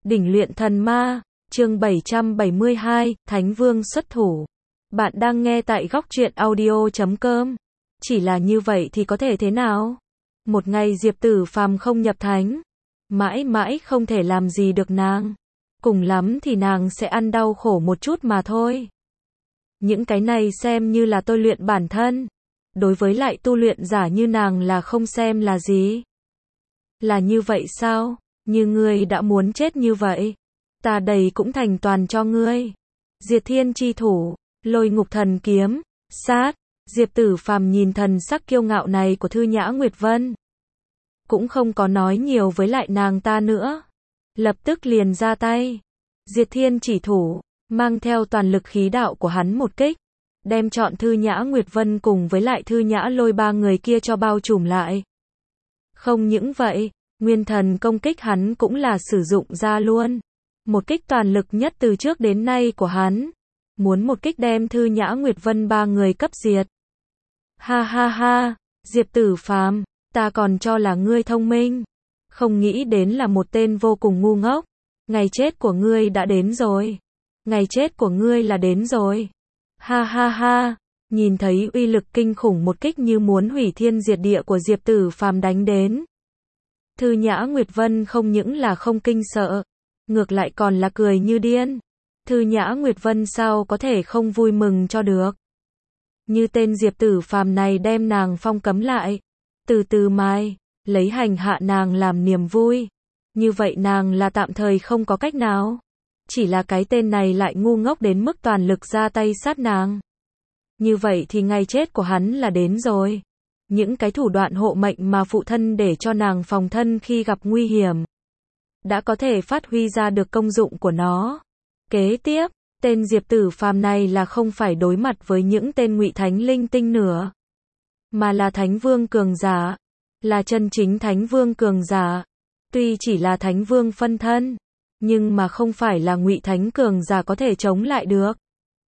Đỉnh luyện thần ma, chương 772, Thánh Vương xuất thủ. Bạn đang nghe tại góc truyện audio.com. Chỉ là như vậy thì có thể thế nào? Một ngày Diệp Tử Phàm không nhập thánh, mãi mãi không thể làm gì được nàng. Cùng lắm thì nàng sẽ ăn đau khổ một chút mà thôi. Những cái này xem như là tôi luyện bản thân. Đối với lại tu luyện giả như nàng là không xem là gì. Là như vậy sao? Như ngươi đã muốn chết như vậy, ta đây cũng thành toàn cho ngươi. Diệt thiên chi thủ, lôi ngục thần kiếm, sát. Diệp Tử Phàm nhìn thần sắc kiêu ngạo này của Thư Nhã Nguyệt Vân, cũng không có nói nhiều với lại nàng ta nữa. Lập tức liền ra tay. Diệt thiên chỉ thủ, mang theo toàn lực khí đạo của hắn một kích, đem trọn Thư Nhã Nguyệt Vân cùng với lại Thư Nhã Lôi ba người kia cho bao trùm lại. Không những vậy, nguyên thần công kích hắn cũng là sử dụng ra luôn. Một kích toàn lực nhất từ trước đến nay của hắn. Muốn một kích đem Thư Nhã Nguyệt Vân ba người cấp diệt. Ha ha ha, Diệp Tử Phàm, ta còn cho là ngươi thông minh. Không nghĩ đến là một tên vô cùng ngu ngốc. Ngày chết của ngươi đã đến rồi. Ngày chết của ngươi là đến rồi. Ha ha ha, nhìn thấy uy lực kinh khủng một kích như muốn hủy thiên diệt địa của Diệp Tử Phàm đánh đến. Thư Nhã Nguyệt Vân không những là không kinh sợ, ngược lại còn là cười như điên. Thư Nhã Nguyệt Vân sao có thể không vui mừng cho được. Như tên Diệp Tử Phàm này đem nàng phong cấm lại, từ từ mai, lấy hành hạ nàng làm niềm vui. Như vậy nàng là tạm thời không có cách nào. Chỉ là cái tên này lại ngu ngốc đến mức toàn lực ra tay sát nàng. Như vậy thì ngày chết của hắn là đến rồi. Những cái thủ đoạn hộ mệnh mà phụ thân để cho nàng phòng thân khi gặp nguy hiểm, đã có thể phát huy ra được công dụng của nó. Kế tiếp, tên Diệp Tử Phàm này là không phải đối mặt với những tên ngụy thánh linh tinh nữa, mà là Thánh Vương cường giả, là chân chính Thánh Vương cường giả. Tuy chỉ là Thánh Vương phân thân, nhưng mà không phải là ngụy thánh cường giả có thể chống lại được.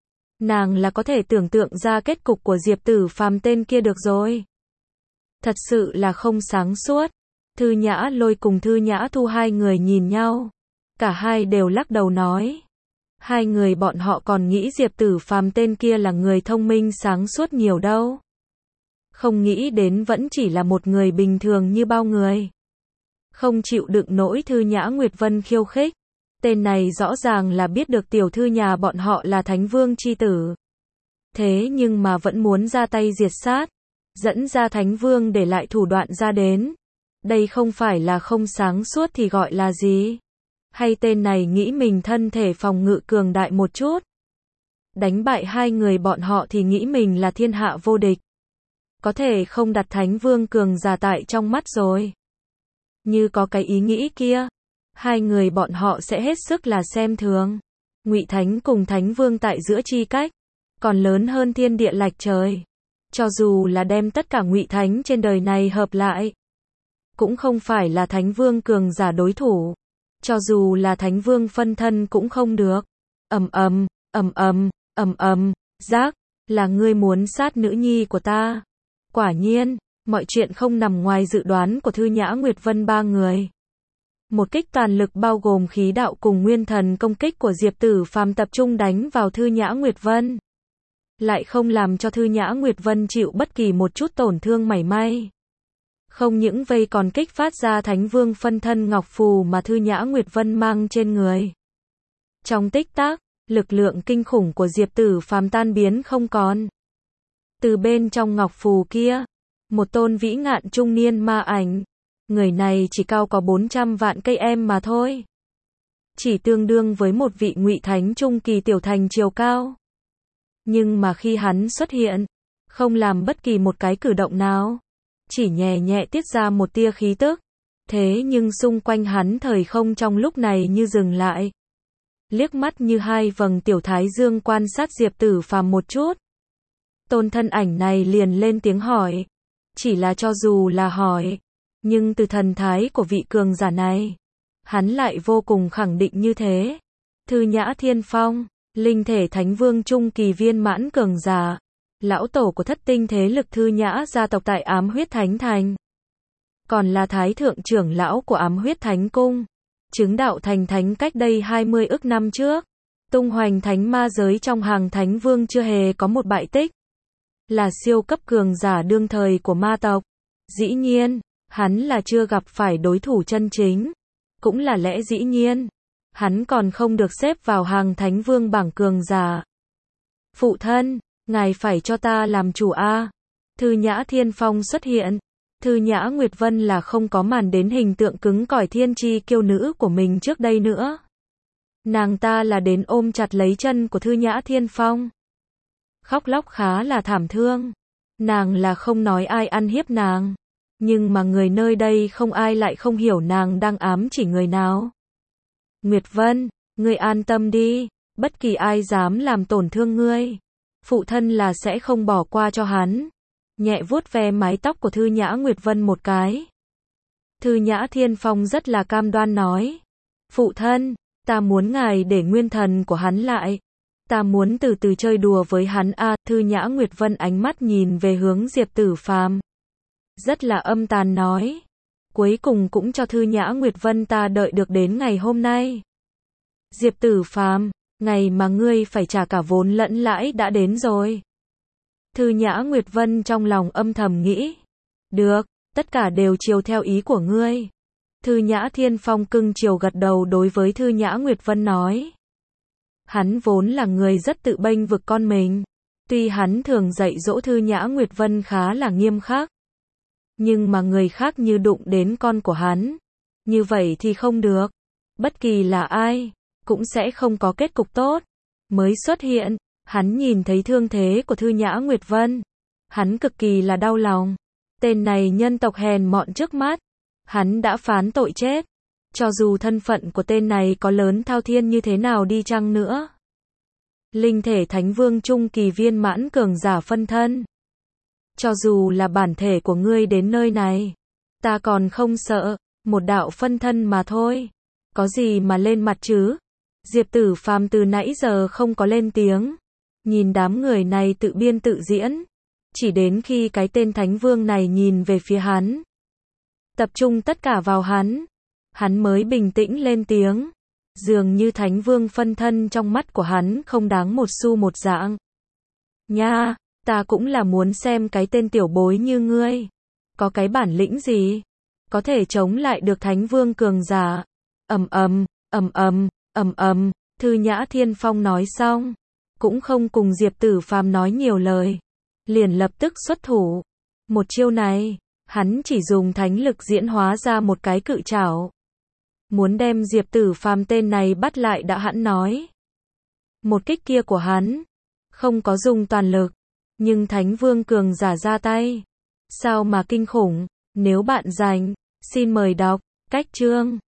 Nàng là có thể tưởng tượng ra kết cục của Diệp Tử Phàm tên kia được rồi. Thật sự là không sáng suốt. Thư Nhã Lôi cùng Thư Nhã Thu hai người nhìn nhau. Cả hai đều lắc đầu nói. Hai người bọn họ còn nghĩ Diệp Tử Phàm tên kia là người thông minh sáng suốt nhiều đâu. Không nghĩ đến vẫn chỉ là một người bình thường như bao người. Không chịu đựng nổi Thư Nhã Nguyệt Vân khiêu khích. Tên này rõ ràng là biết được tiểu thư nhà bọn họ là Thánh Vương chi tử. Thế nhưng mà vẫn muốn ra tay diệt sát. Dẫn ra Thánh Vương để lại thủ đoạn ra đến. Đây không phải là không sáng suốt thì gọi là gì? Hay tên này nghĩ mình thân thể phòng ngự cường đại một chút? Đánh bại hai người bọn họ thì nghĩ mình là thiên hạ vô địch. Có thể không đặt Thánh Vương cường giả tại trong mắt rồi. Như có cái ý nghĩ kia, hai người bọn họ sẽ hết sức là xem thường. Ngụy Thánh cùng Thánh Vương tại giữa chi cách, còn lớn hơn thiên địa lạch trời. Cho dù là đem tất cả ngụy thánh trên đời này hợp lại, cũng không phải là Thánh Vương cường giả đối thủ. Cho dù là Thánh Vương phân thân cũng không được. Giác, là ngươi muốn sát nữ nhi của ta. Quả nhiên, mọi chuyện không nằm ngoài dự đoán của Thư Nhã Nguyệt Vân ba người. Một kích toàn lực bao gồm khí đạo cùng nguyên thần công kích của Diệp Tử Phàm tập trung đánh vào Thư Nhã Nguyệt Vân. Lại không làm cho Thư Nhã Nguyệt Vân chịu bất kỳ một chút tổn thương mảy may. Không những vây còn kích phát ra Thánh Vương phân thân ngọc phù mà Thư Nhã Nguyệt Vân mang trên người. Trong tích tắc, lực lượng kinh khủng của Diệp Tử Phàm tan biến không còn. Từ bên trong ngọc phù kia, một tôn vĩ ngạn trung niên ma ảnh. Người này chỉ cao có 400 vạn cây em mà thôi. Chỉ tương đương với một vị ngụy thánh trung kỳ tiểu thành chiều cao. Nhưng mà khi hắn xuất hiện, không làm bất kỳ một cái cử động nào. Chỉ nhẹ nhẹ tiết ra một tia khí tức. Thế nhưng xung quanh hắn thời không trong lúc này như dừng lại. Liếc mắt như hai vầng tiểu thái dương quan sát Diệp Tử Phàm một chút. Tôn thân ảnh này liền lên tiếng hỏi. Chỉ là cho dù là hỏi, nhưng từ thần thái của vị cường giả này, hắn lại vô cùng khẳng định như thế. Thư Nhã Thiên Phong, linh thể Thánh Vương trung kỳ viên mãn cường giả, lão tổ của thất tinh thế lực Thư Nhã gia tộc tại Ám Huyết Thánh Thành. Còn là thái thượng trưởng lão của Ám Huyết Thánh Cung. chứng đạo thành thánh cách đây 20 ức năm trước. Tung hoành thánh ma giới trong hàng thánh vương chưa hề có một bại tích. Là siêu cấp cường giả đương thời của ma tộc. Dĩ nhiên, hắn là chưa gặp phải đối thủ chân chính. Cũng là lẽ dĩ nhiên. Hắn còn không được xếp vào hàng thánh vương bảng cường giả. Phụ thân, ngài phải cho ta làm chủ a. Thư Nhã Thiên Phong xuất hiện. Thư Nhã Nguyệt Vân là không có màn đến hình tượng cứng cỏi thiên chi kiêu nữ của mình trước đây nữa. Nàng ta là đến ôm chặt lấy chân của Thư Nhã Thiên Phong. Khóc lóc khá là thảm thương. Nàng là không nói ai ăn hiếp nàng. Nhưng mà người nơi đây không ai lại không hiểu nàng đang ám chỉ người nào. Nguyệt Vân, ngươi an tâm đi. Bất kỳ ai dám làm tổn thương ngươi, phụ thân là sẽ không bỏ qua cho hắn. Nhẹ vuốt ve mái tóc của Thư Nhã Nguyệt Vân một cái. Thư Nhã Thiên Phong rất là cam đoan nói. Phụ thân, ta muốn ngài để nguyên thần của hắn lại. Ta muốn từ từ chơi đùa với hắn a. Thư Nhã Nguyệt Vân ánh mắt nhìn về hướng Diệp Tử Phàm. Rất là âm tàn nói. Cuối cùng cũng cho Thư Nhã Nguyệt Vân ta đợi được đến ngày hôm nay. Diệp Tử Phàm, ngày mà ngươi phải trả cả vốn lẫn lãi đã đến rồi. Thư Nhã Nguyệt Vân trong lòng âm thầm nghĩ. Được, tất cả đều chiều theo ý của ngươi. Thư Nhã Thiên Phong cưng chiều gật đầu đối với Thư Nhã Nguyệt Vân nói. Hắn vốn là người rất tự bênh vực con mình. Tuy hắn thường dạy dỗ Thư Nhã Nguyệt Vân khá là nghiêm khắc. Nhưng mà người khác như đụng đến con của hắn. Như vậy thì không được. Bất kỳ là ai cũng sẽ không có kết cục tốt. Mới xuất hiện, hắn nhìn thấy thương thế của Thư Nhã Nguyệt Vân. Hắn cực kỳ là đau lòng. Tên này nhân tộc hèn mọn trước mắt. Hắn đã phán tội chết. Cho dù thân phận của tên này có lớn thao thiên như thế nào đi chăng nữa. Linh thể Thánh Vương trung kỳ viên mãn cường giả phân thân. Cho dù là bản thể của ngươi đến nơi này, ta còn không sợ, một đạo phân thân mà thôi. Có gì mà lên mặt chứ? Diệp Tử Phàm từ nãy giờ không có lên tiếng. Nhìn đám người này tự biên tự diễn. Chỉ đến khi cái tên Thánh Vương này nhìn về phía hắn. Tập trung tất cả vào hắn. Hắn mới bình tĩnh lên tiếng. Dường như Thánh Vương phân thân trong mắt của hắn không đáng một xu một dạng. Nha, ta cũng là muốn xem cái tên tiểu bối như ngươi. Có cái bản lĩnh gì? Có thể chống lại được Thánh Vương cường giả. Ầm ầm, ầm ầm, ầm ầm. Thư Nhã Thiên Phong nói xong. Cũng không cùng Diệp Tử Phàm nói nhiều lời. Liền lập tức xuất thủ. Một chiêu này, hắn chỉ dùng thánh lực diễn hóa ra một cái cự trảo. Muốn đem Diệp Tử Phàm tên này bắt lại đã hẵn nói. Một kích kia của hắn, không có dùng toàn lực. Nhưng Thánh Vương cường giả ra tay. Sao mà kinh khủng, nếu bạn rảnh, xin mời đọc, cách chương.